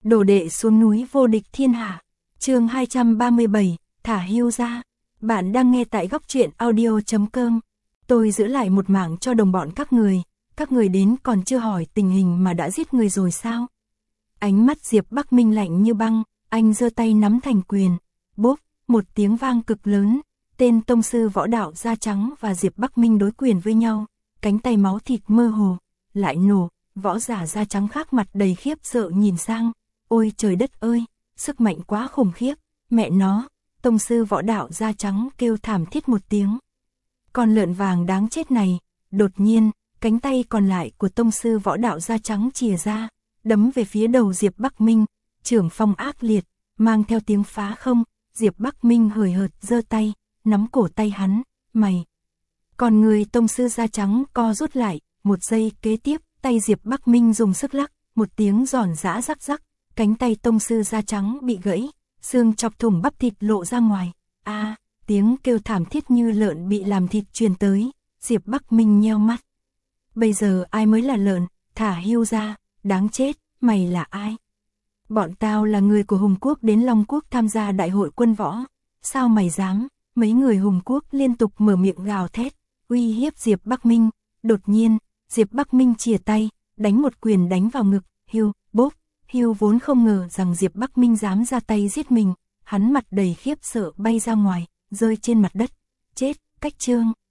Đồ đệ xuống núi vô địch thiên hạ. Chương 237, thả hươu ra. Bạn đang nghe tại góc truyện audio.com. Tôi giữ lại một mạng cho đồng bọn các người đến còn chưa hỏi tình hình mà đã giết người rồi sao? Ánh mắt Diệp Bắc Minh lạnh như băng, anh giơ tay nắm thành quyền. Bốp, một tiếng vang cực lớn, tên tông sư võ đạo da trắng và Diệp Bắc Minh đối quyền với nhau, cánh tay máu thịt mơ hồ, lại nổ, võ giả da trắng khác mặt đầy khiếp sợ nhìn sang. Ôi trời đất ơi, sức mạnh quá khủng khiếp, mẹ nó, tông sư võ đạo da trắng kêu thảm thiết một tiếng. Con lợn vàng đáng chết này, đột nhiên, cánh tay còn lại của tông sư võ đạo da trắng chìa ra, đấm về phía đầu Diệp Bắc Minh, trưởng phong ác liệt, mang theo tiếng phá không, Diệp Bắc Minh hời hợt giơ tay, nắm cổ tay hắn, mày. Còn người tông sư da trắng co rút lại, một giây kế tiếp, tay Diệp Bắc Minh dùng sức lắc, một tiếng giòn giã rắc rắc, cánh tay tông sư da trắng bị gãy, xương chọc thủng bắp thịt lộ ra ngoài. Tiếng kêu thảm thiết như lợn bị làm thịt truyền tới, Diệp Bắc Minh nheo mắt. Bây giờ ai mới là lợn, thả hươu ra, đáng chết, mày là ai? Bọn tao là người của Hùng Quốc đến Long Quốc tham gia đại hội quân võ, sao mày dám? Mấy người Hùng Quốc liên tục mở miệng gào thét, uy hiếp Diệp Bắc Minh. Đột nhiên, Diệp Bắc Minh chìa tay, đánh một quyền đánh vào ngực, hươu, bốp. Hươu vốn không ngờ rằng Diệp Bắc Minh dám ra tay giết mình, hắn mặt đầy khiếp sợ bay ra ngoài, rơi trên mặt đất. Chết, cách chương.